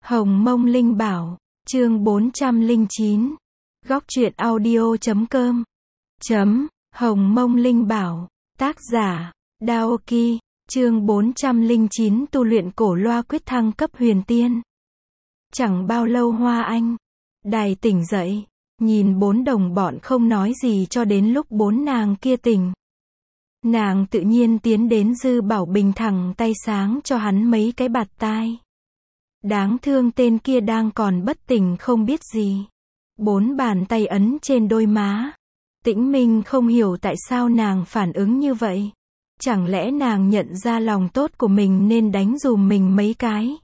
Hồng Mông Linh Bảo, chương 409. Góc truyện audio.com. Hồng Mông Linh Bảo, tác giả, Daoki, chương 409 tu luyện cổ loa quyết thăng cấp huyền tiên. Chẳng bao lâu Hoa Anh, Đài tỉnh dậy, nhìn bốn đồng bọn không nói gì cho đến lúc bốn nàng kia tỉnh. Nàng tự nhiên tiến đến Dư Bảo Bình thẳng tay sáng cho hắn mấy cái bạt tai. Đáng thương tên kia đang còn bất tỉnh không biết gì. Bốn bàn tay ấn trên đôi má. Tĩnh Minh không hiểu tại sao nàng phản ứng như vậy. Chẳng lẽ nàng nhận ra lòng tốt của mình nên đánh dùm mình mấy cái.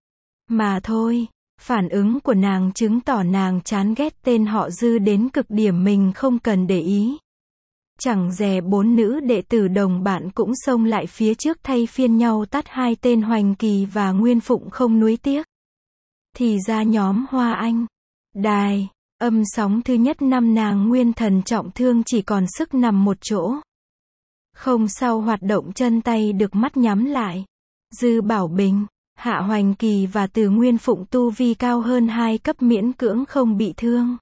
Mà thôi, phản ứng của nàng chứng tỏ nàng chán ghét tên họ Dư đến cực điểm mình không cần để ý. Chẳng dè bốn nữ đệ tử đồng bạn cũng xông lại phía trước thay phiên nhau tát hai tên Hoành Kỳ và Nguyên Phụng không nuối tiếc. Thì ra nhóm Hoa Anh, Đài, âm sóng thứ nhất năm nàng nguyên thần trọng thương chỉ còn sức nằm một chỗ. Không sau hoạt động chân tay được mắt nhắm lại. Dư Bảo Bình, Hạ Hoành Kỳ và Từ Nguyên Phụng tu vi cao hơn 2 cấp miễn cưỡng không bị thương.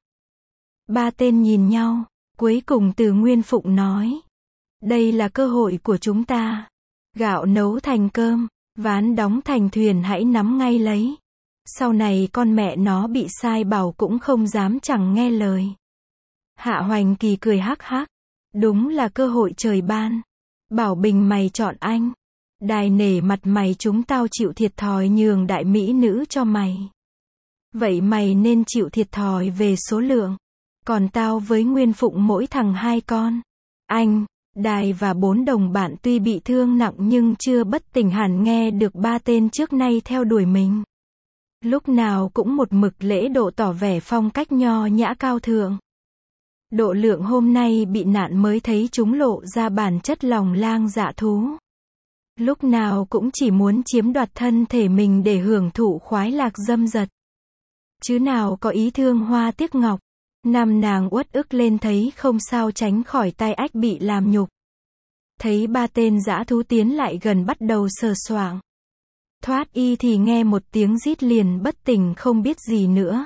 Ba tên nhìn nhau. Cuối cùng Từ Nguyên Phụng nói. Đây là cơ hội của chúng ta. Gạo nấu thành cơm, ván đóng thành thuyền hãy nắm ngay lấy. Sau này con mẹ nó bị sai bảo cũng không dám chẳng nghe lời. Hạ Hoành Kỳ cười hắc hắc. Đúng là cơ hội trời ban. Bảo Bình mày chọn anh. Đài nể mặt mày chúng tao chịu thiệt thòi nhường đại mỹ nữ cho mày. Vậy mày nên chịu thiệt thòi về số lượng. Còn tao với Nguyên Phụng mỗi thằng 2 con. Anh, Đài và 4 đồng bạn tuy bị thương nặng nhưng chưa bất tỉnh hẳn nghe được 3 tên trước nay theo đuổi mình. Lúc nào cũng một mực lễ độ tỏ vẻ phong cách nho nhã cao thượng. Độ lượng hôm nay bị nạn mới thấy chúng lộ ra bản chất lòng lang dạ thú. Lúc nào cũng chỉ muốn chiếm đoạt thân thể mình để hưởng thụ khoái lạc dâm dật. Chứ nào có ý thương hoa tiếc ngọc. Năm nàng uất ức lên thấy không sao tránh khỏi tai ách bị làm nhục. Thấy 3 tên dã thú tiến lại gần bắt đầu sờ soạng. Thoát y thì nghe một tiếng rít liền bất tỉnh không biết gì nữa.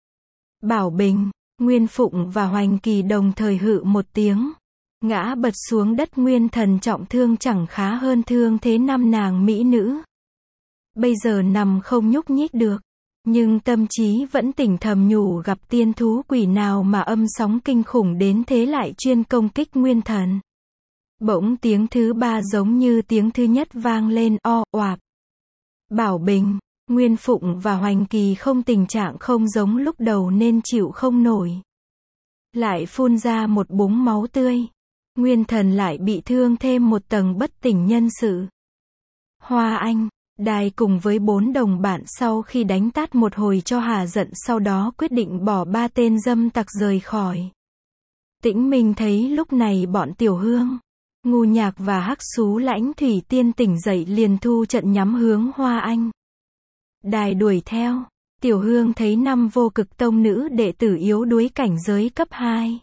Bảo Bình, Nguyên Phụng và Hoành Kỳ đồng thời hự một tiếng. Ngã bật xuống đất nguyên thần trọng thương chẳng khá hơn thương thế 5 nàng mỹ nữ. Bây giờ nằm không nhúc nhích được. Nhưng tâm trí vẫn tỉnh thầm nhủ gặp tiên thú quỷ nào mà âm sóng kinh khủng đến thế lại chuyên công kích nguyên thần. Bỗng tiếng thứ 3 giống như tiếng thứ nhất vang lên o oạp. Bảo Bình, Nguyên Phụng và Hoành Kỳ không tình trạng không giống lúc đầu nên chịu không nổi. Lại phun ra một búng máu tươi. Nguyên thần lại bị thương thêm một tầng bất tỉnh nhân sự. Hoa Anh, Đài cùng với 4 đồng bạn sau khi đánh tát một hồi cho hà giận sau đó quyết định bỏ 3 tên dâm tặc rời khỏi. Tĩnh Minh thấy lúc này bọn Tiểu Hương, Ngu Nhạc và Hắc Xú Lãnh Thủy Tiên tỉnh dậy liền thu trận nhắm hướng Hoa Anh. Đài đuổi theo. Tiểu Hương thấy 5 vô cực tông nữ đệ tử yếu đuối cảnh giới cấp 2.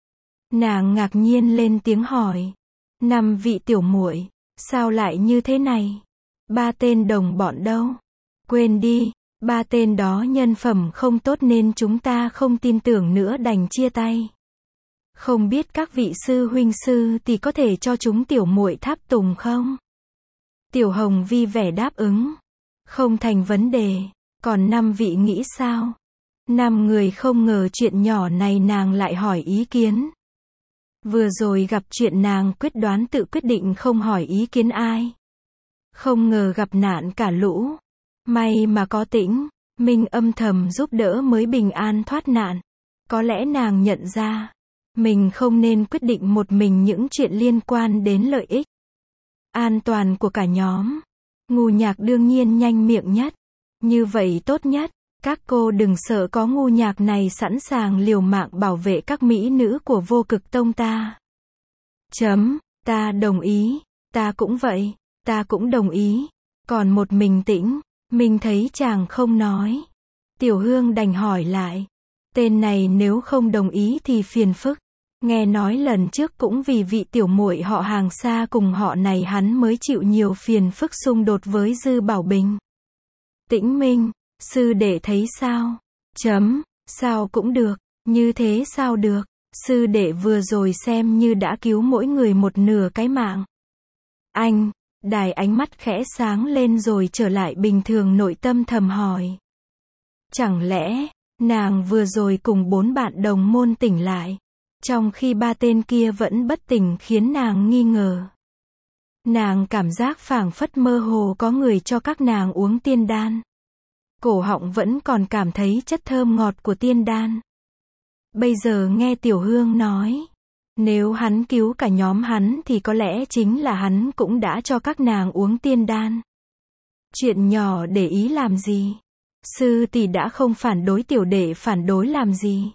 Nàng ngạc nhiên lên tiếng hỏi. 5 vị tiểu muội, sao lại như thế này? 3 tên đồng bọn đâu? Quên đi, 3 tên đó nhân phẩm không tốt nên chúng ta không tin tưởng nữa đành chia tay. Không biết các vị sư huynh sư thì có thể cho chúng tiểu muội tháp tùng không? Tiểu Hồng Vi vẻ đáp ứng. Không thành vấn đề, còn 5 vị nghĩ sao? 5 người không ngờ chuyện nhỏ này nàng lại hỏi ý kiến. Vừa rồi gặp chuyện nàng quyết đoán tự quyết định không hỏi ý kiến ai. Không ngờ gặp nạn cả lũ. May mà có Tĩnh Minh âm thầm giúp đỡ mới bình an thoát nạn. Có lẽ nàng nhận ra, mình không nên quyết định một mình những chuyện liên quan đến lợi ích an toàn của cả nhóm. Ngu Nhạc đương nhiên nhanh miệng nhất. Như vậy tốt nhất. Các cô đừng sợ có Ngu Nhạc này sẵn sàng liều mạng bảo vệ các mỹ nữ của vô cực tông ta. Ta đồng ý. Ta cũng vậy. Ta cũng đồng ý. Còn một mình Tĩnh Minh thấy chàng không nói. Tiểu Hương đành hỏi lại. Tên này nếu không đồng ý thì phiền phức. Nghe nói lần trước cũng vì vị tiểu muội họ hàng xa cùng họ này hắn mới chịu nhiều phiền phức xung đột với Dư Bảo Bình. Tĩnh Minh, Sư đệ thấy sao? Sao cũng được, như thế sao được? Sư đệ vừa rồi xem như đã cứu mỗi người một nửa cái mạng. Anh, Đài ánh mắt khẽ sáng lên rồi trở lại bình thường, nội tâm thầm hỏi. Chẳng lẽ, nàng vừa rồi cùng 4 bạn đồng môn tỉnh lại, trong khi 3 tên kia vẫn bất tỉnh, khiến nàng nghi ngờ. Nàng cảm giác phảng phất mơ hồ có người cho các nàng uống tiên đan. Cổ họng vẫn còn cảm thấy chất thơm ngọt của tiên đan. Bây giờ nghe Tiểu Hương nói, nếu hắn cứu cả nhóm hắn thì có lẽ chính là hắn cũng đã cho các nàng uống tiên đan. Chuyện nhỏ để ý làm gì? Sư tỷ đã không phản đối, tiểu đệ phản đối làm gì?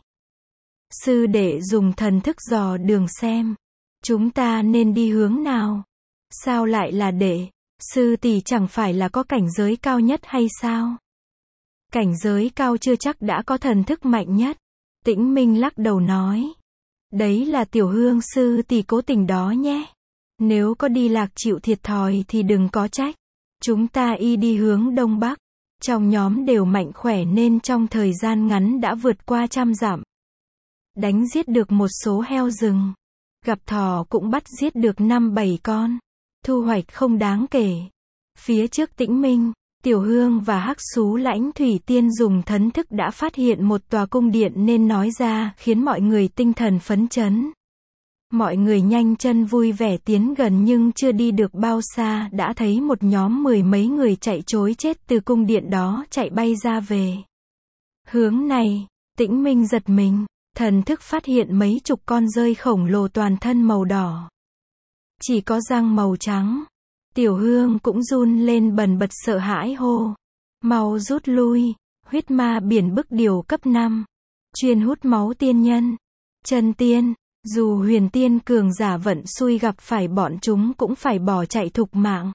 Sư đệ dùng thần thức dò đường xem. Chúng ta nên đi hướng nào? Sao lại là đệ? Sư tỷ chẳng phải là có cảnh giới cao nhất hay sao? Cảnh giới cao chưa chắc đã có thần thức mạnh nhất. Tĩnh Minh lắc đầu nói. Đấy là Tiểu Hương sư tỷ cố tình đó nhé. Nếu có đi lạc chịu thiệt thòi thì đừng có trách. Chúng ta đi hướng đông bắc. Trong nhóm đều mạnh khỏe nên trong thời gian ngắn đã vượt qua 100 dặm. Đánh giết được một số heo rừng. Gặp thỏ cũng bắt giết được 5-7 con. Thu hoạch không đáng kể. Phía trước Tĩnh Minh, Tiểu Hương và Hắc Xú Lãnh Thủy Tiên dùng thần thức đã phát hiện một tòa cung điện nên nói ra, khiến mọi người tinh thần phấn chấn. Mọi người nhanh chân vui vẻ tiến gần, nhưng chưa đi được bao xa đã thấy một nhóm 10 mấy người chạy trối chết từ cung điện đó chạy bay ra về. Hướng này, Tĩnh Minh giật mình, thần thức phát hiện mấy chục con dơi khổng lồ toàn thân màu đỏ. Chỉ có răng màu trắng. Tiểu Hương cũng run lên bần bật sợ hãi hô. Mau rút lui, huyết ma biển bức điều cấp 5. Chuyên hút máu tiên nhân. Chân tiên, dù huyền tiên cường giả vận xui gặp phải bọn chúng cũng phải bỏ chạy thục mạng.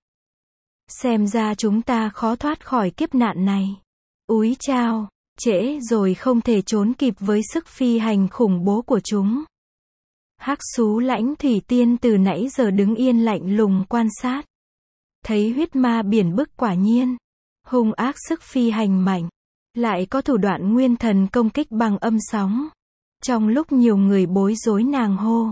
Xem ra chúng ta khó thoát khỏi kiếp nạn này. Úi chao, trễ rồi, không thể trốn kịp với sức phi hành khủng bố của chúng. Hắc Xú Lãnh Thủy Tiên từ nãy giờ đứng yên lạnh lùng quan sát. Thấy huyết ma biển bức quả nhiên hung ác, sức phi hành mạnh, lại có thủ đoạn nguyên thần công kích bằng âm sóng. Trong lúc nhiều người bối rối, nàng hô.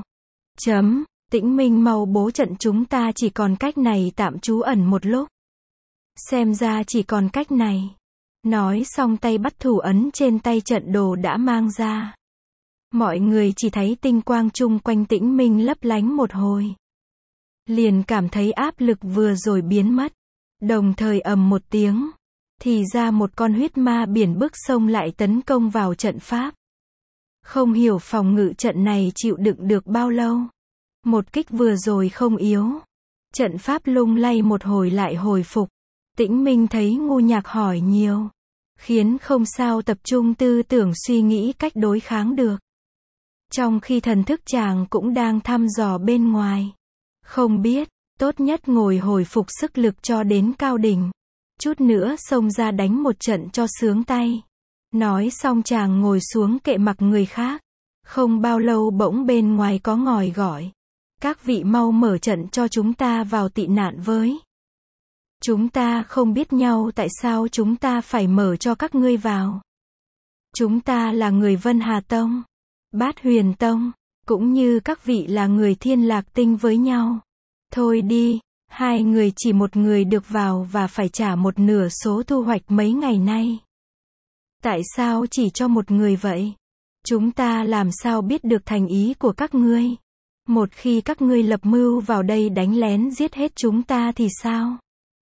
Tĩnh Minh mau bố trận, chúng ta chỉ còn cách này, tạm trú ẩn một lúc. Xem ra chỉ còn cách này. Nói xong tay bắt thủ ấn trên tay, trận đồ đã mang ra. Mọi người chỉ thấy tinh quang chung quanh Tĩnh Minh lấp lánh một hồi. Liền cảm thấy áp lực vừa rồi biến mất. Đồng thời ầm một tiếng. Thì ra một con huyết ma biển bức xông lại tấn công vào trận pháp. Không hiểu phòng ngự trận này chịu đựng được bao lâu. Một kích vừa rồi không yếu. Trận pháp lung lay một hồi lại hồi phục. Tĩnh Minh thấy ngu nhạc hỏi nhiều. Khiến không sao tập trung tư tưởng suy nghĩ cách đối kháng được. Trong khi thần thức chàng cũng đang thăm dò bên ngoài. Không biết, tốt nhất ngồi hồi phục sức lực cho đến cao đỉnh. Chút nữa xông ra đánh một trận cho sướng tay. Nói xong chàng ngồi xuống kệ mặc người khác. Không bao lâu bỗng bên ngoài có ngòi gọi. Các vị mau mở trận cho chúng ta vào tị nạn với. Chúng ta không biết nhau, tại sao chúng ta phải mở cho các ngươi vào? Chúng ta là người Vân Hà Tông, Bát Huyền Tông, cũng như các vị là người Thiên Lạc Tinh với nhau. Thôi đi, 2 người chỉ một người được vào và phải trả một nửa số thu hoạch mấy ngày nay. Tại sao chỉ cho một người vậy? Chúng ta làm sao biết được thành ý của các ngươi? Một khi các ngươi lập mưu vào đây đánh lén giết hết chúng ta thì sao?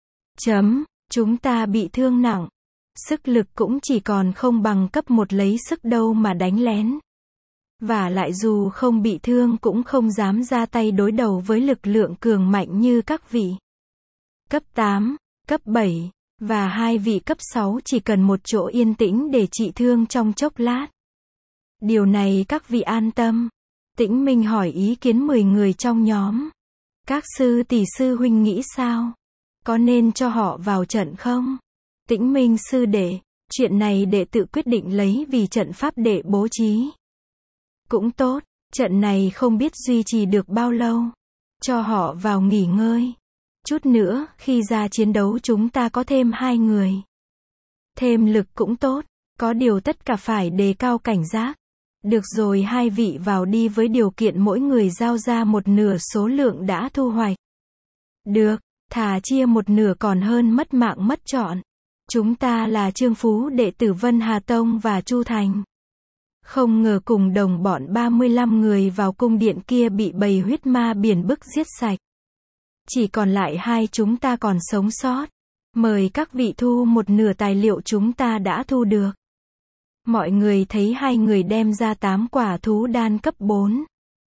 Chúng ta bị thương nặng. Sức lực cũng chỉ còn không bằng cấp 1 lấy sức đâu mà đánh lén. Và lại dù không bị thương cũng không dám ra tay đối đầu với lực lượng cường mạnh như các vị cấp 8, cấp 7, và 2 vị cấp 6 chỉ cần một chỗ yên tĩnh để trị thương trong chốc lát. Điều này các vị an tâm. Tĩnh Minh hỏi ý kiến 10 người trong nhóm. Các sư tỷ sư huynh nghĩ sao? Có nên cho họ vào trận không? Tĩnh Minh sư đệ, chuyện này đệ tự quyết định lấy, vì trận pháp đệ bố trí cũng tốt, trận này không biết duy trì được bao lâu. Cho họ vào nghỉ ngơi. Chút nữa, khi ra chiến đấu chúng ta có thêm 2 người. thêm lực cũng tốt. Có điều tất cả phải đề cao cảnh giác. Được rồi, hai vị vào đi với điều kiện mỗi người giao ra một nửa số lượng đã thu hoạch. Được, thà chia một nửa còn hơn mất mạng mất trọn. Chúng ta là Trương Phú đệ tử Vân Hà Tông và Chu Thành. Không ngờ cùng đồng bọn 35 người vào cung điện kia bị bầy huyết ma biển bức giết sạch. Chỉ còn lại hai chúng ta còn sống sót. Mời các vị thu một nửa tài liệu chúng ta đã thu được. Mọi người thấy hai người đem ra 8 quả thú đan cấp 4,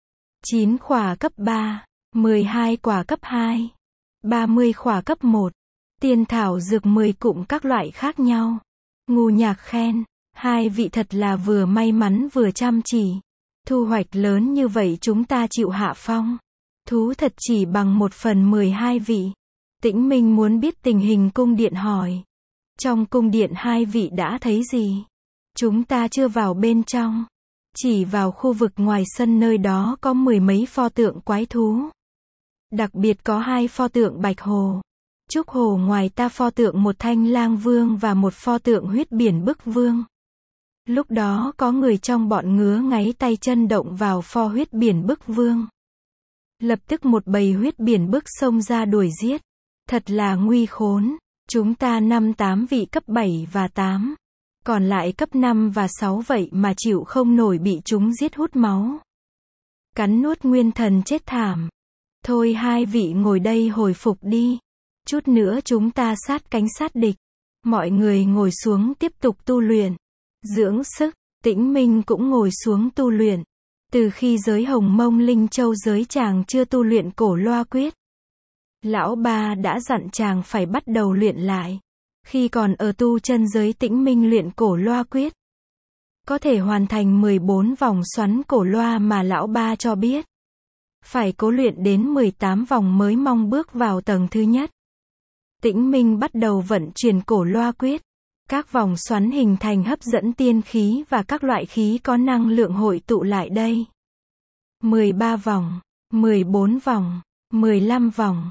9 quả cấp 3, 12 quả cấp 2, 30 quả cấp 1, tiên thảo dược 10 cụm các loại khác nhau. Ngu Nhạc khen, hai vị thật là vừa may mắn vừa chăm chỉ. Thu hoạch lớn như vậy chúng ta chịu hạ phong. Thú thật chỉ bằng 1/12 vị. Tĩnh Minh muốn biết tình hình cung điện hỏi. Trong cung điện hai vị đã thấy gì? Chúng ta chưa vào bên trong. Chỉ vào khu vực ngoài sân, nơi đó có 10 mấy pho tượng quái thú. Đặc biệt có 2 pho tượng Bạch Hồ, Trúc Hồ, ngoài ta pho tượng một Thanh Lang Vương và một pho tượng Huyết Biển Bức Vương. Lúc đó có người trong bọn ngứa ngáy tay chân động vào pho Huyết Biển Bức Vương. Lập tức một bầy huyết biển bức xông ra đuổi giết. Thật là nguy khốn. Chúng ta 5-8 vị cấp 7 và 8. Còn lại cấp 5 và 6 vậy mà chịu không nổi bị chúng giết hút máu. Cắn nuốt nguyên thần chết thảm. Thôi hai vị ngồi đây hồi phục đi. Chút nữa chúng ta sát cánh sát địch. Mọi người ngồi xuống tiếp tục tu luyện. Dưỡng sức. Tĩnh Minh cũng ngồi xuống tu luyện. Từ khi giới Hồng Mông Linh Châu giới chàng chưa tu luyện Cổ Loa Quyết. Lão ba đã dặn chàng phải bắt đầu luyện lại. Khi còn ở tu chân giới, Tĩnh Minh luyện Cổ Loa Quyết. Có thể hoàn thành 14 vòng xoắn cổ loa mà lão ba cho biết. Phải cố luyện đến 18 vòng mới mong bước vào tầng thứ nhất. Tĩnh Minh bắt đầu vận chuyển Cổ Loa Quyết. Các vòng xoắn hình thành hấp dẫn tiên khí và các loại khí có năng lượng hội tụ lại đây. 13 vòng, 14 vòng, 15 vòng,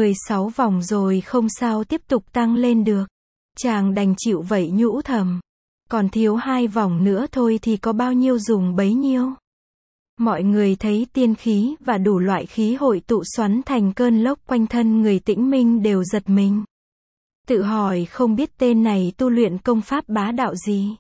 16 vòng rồi không sao tiếp tục tăng lên được. Chàng đành chịu vậy nhũ thầm. Còn thiếu 2 vòng nữa thôi thì có bao nhiêu dùng bấy nhiêu. Mọi người thấy tiên khí và đủ loại khí hội tụ xoắn thành cơn lốc quanh thân người Tĩnh Minh đều giật mình. Tự hỏi không biết tên này tu luyện công pháp bá đạo gì.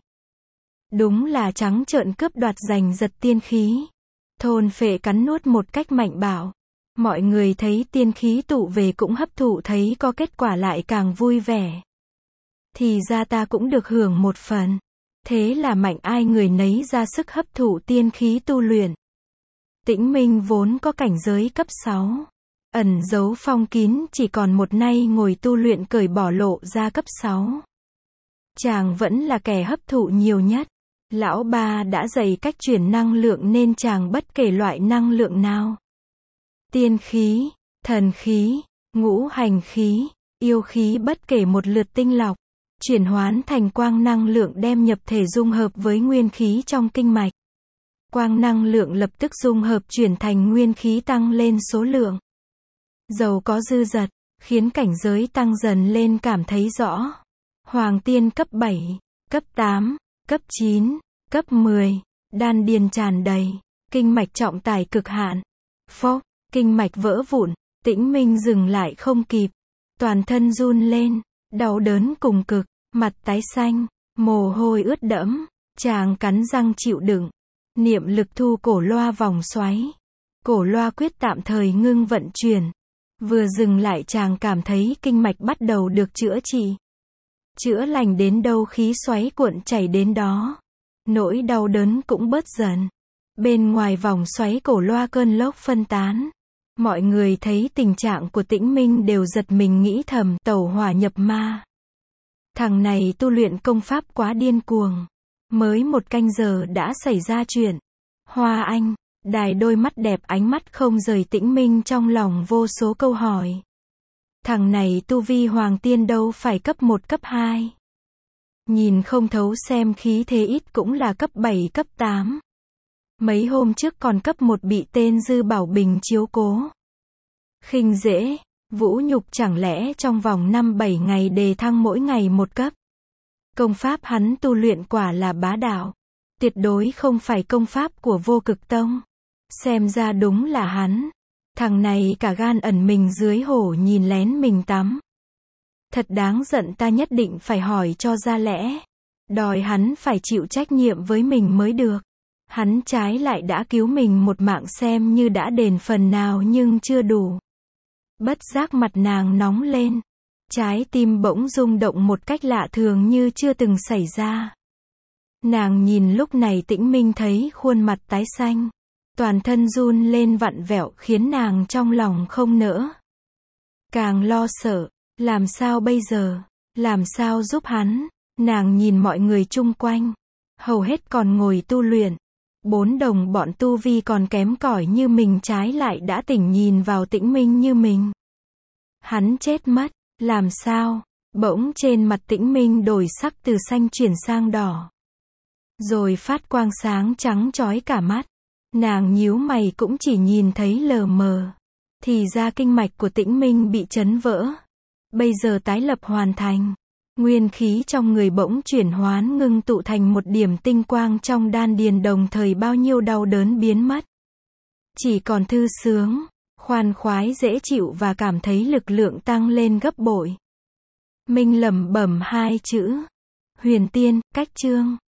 Đúng là trắng trợn cướp đoạt giành giật tiên khí. Thôn phệ cắn nuốt một cách mạnh bạo. Mọi người thấy tiên khí tụ về cũng hấp thụ, thấy có kết quả lại càng vui vẻ. Thì ra ta cũng được hưởng một phần. Thế là mạnh ai người nấy ra sức hấp thụ tiên khí tu luyện. Tĩnh Minh vốn có cảnh giới cấp 6. Ẩn giấu phong kín, chỉ còn một nay ngồi tu luyện cởi bỏ lộ ra cấp 6. Chàng vẫn là kẻ hấp thụ nhiều nhất. Lão ba đã dạy cách chuyển năng lượng nên chàng bất kể loại năng lượng nào. Tiên khí, thần khí, ngũ hành khí, yêu khí bất kể một lượt tinh lọc. Chuyển hóa thành quang năng lượng đem nhập thể dung hợp với nguyên khí trong kinh mạch. Quang năng lượng lập tức dung hợp chuyển thành nguyên khí tăng lên số lượng. Dầu có dư dật, khiến cảnh giới tăng dần lên cảm thấy rõ. Hoàng tiên cấp 7, cấp 8, cấp 9, cấp 10, đan điền tràn đầy, kinh mạch trọng tải cực hạn. Phốc, kinh mạch vỡ vụn, Tĩnh Minh dừng lại không kịp. Toàn thân run lên, đau đớn cùng cực, mặt tái xanh, mồ hôi ướt đẫm. Chàng cắn răng chịu đựng. Niệm lực thu cổ loa vòng xoáy. Cổ loa quyết tạm thời ngưng vận chuyển. Vừa dừng lại chàng cảm thấy kinh mạch bắt đầu được chữa trị. Chữa lành đến đâu khí xoáy cuộn chảy đến đó. Nỗi đau đớn cũng bớt dần. Bên ngoài vòng xoáy cổ loa cơn lốc phân tán. Mọi người thấy tình trạng của Tĩnh Minh đều giật mình nghĩ thầm tẩu hỏa nhập ma. Thằng này tu luyện công pháp quá điên cuồng. Mới 1 canh giờ đã xảy ra chuyện. Hoa Anh, đài đôi mắt đẹp ánh mắt không rời Tĩnh Minh trong lòng vô số câu hỏi. Thằng này tu vi hoàng tiên đâu phải cấp 1 cấp 2. Nhìn không thấu xem khí thế ít cũng là cấp 7 cấp 8. Mấy hôm trước còn cấp 1 bị tên Dư Bảo Bình chiếu cố. Khinh dễ, vũ nhục chẳng lẽ trong vòng 5-7 ngày đề thăng mỗi ngày 1 cấp. Công pháp hắn tu luyện quả là bá đạo. Tuyệt đối không phải công pháp của Vô Cực Tông. Xem ra đúng là hắn. Thằng này cả gan ẩn mình dưới hồ nhìn lén mình tắm. Thật đáng giận, ta nhất định phải hỏi cho ra lẽ. Đòi hắn phải chịu trách nhiệm với mình mới được. Hắn trái lại đã cứu mình một mạng, xem như đã đền phần nào nhưng chưa đủ. Bất giác mặt nàng nóng lên. Trái tim bỗng rung động một cách lạ thường như chưa từng xảy ra. Nàng nhìn lúc này Tĩnh Minh thấy khuôn mặt tái xanh. Toàn thân run lên vặn vẹo khiến nàng trong lòng không nỡ. Càng lo sợ, làm sao bây giờ? Làm sao giúp hắn? Nàng nhìn mọi người chung quanh. Hầu hết còn ngồi tu luyện. 4 đồng bọn tu vi còn kém cỏi như mình trái lại đã tỉnh nhìn vào Tĩnh Minh như mình. Hắn chết mất. Làm sao? Bỗng trên mặt Tĩnh Minh đổi sắc từ xanh chuyển sang đỏ. Rồi phát quang sáng trắng chói cả mắt. Nàng nhíu mày cũng chỉ nhìn thấy lờ mờ. Thì ra kinh mạch của Tĩnh Minh bị chấn vỡ. Bây giờ tái lập hoàn thành. Nguyên khí trong người bỗng chuyển hoán ngưng tụ thành một điểm tinh quang trong đan điền, đồng thời bao nhiêu đau đớn biến mất. Chỉ còn thư sướng, khoan khoái dễ chịu và cảm thấy lực lượng tăng lên gấp bội. Minh lẩm bẩm 2 chữ. Huyền tiên, cách chương.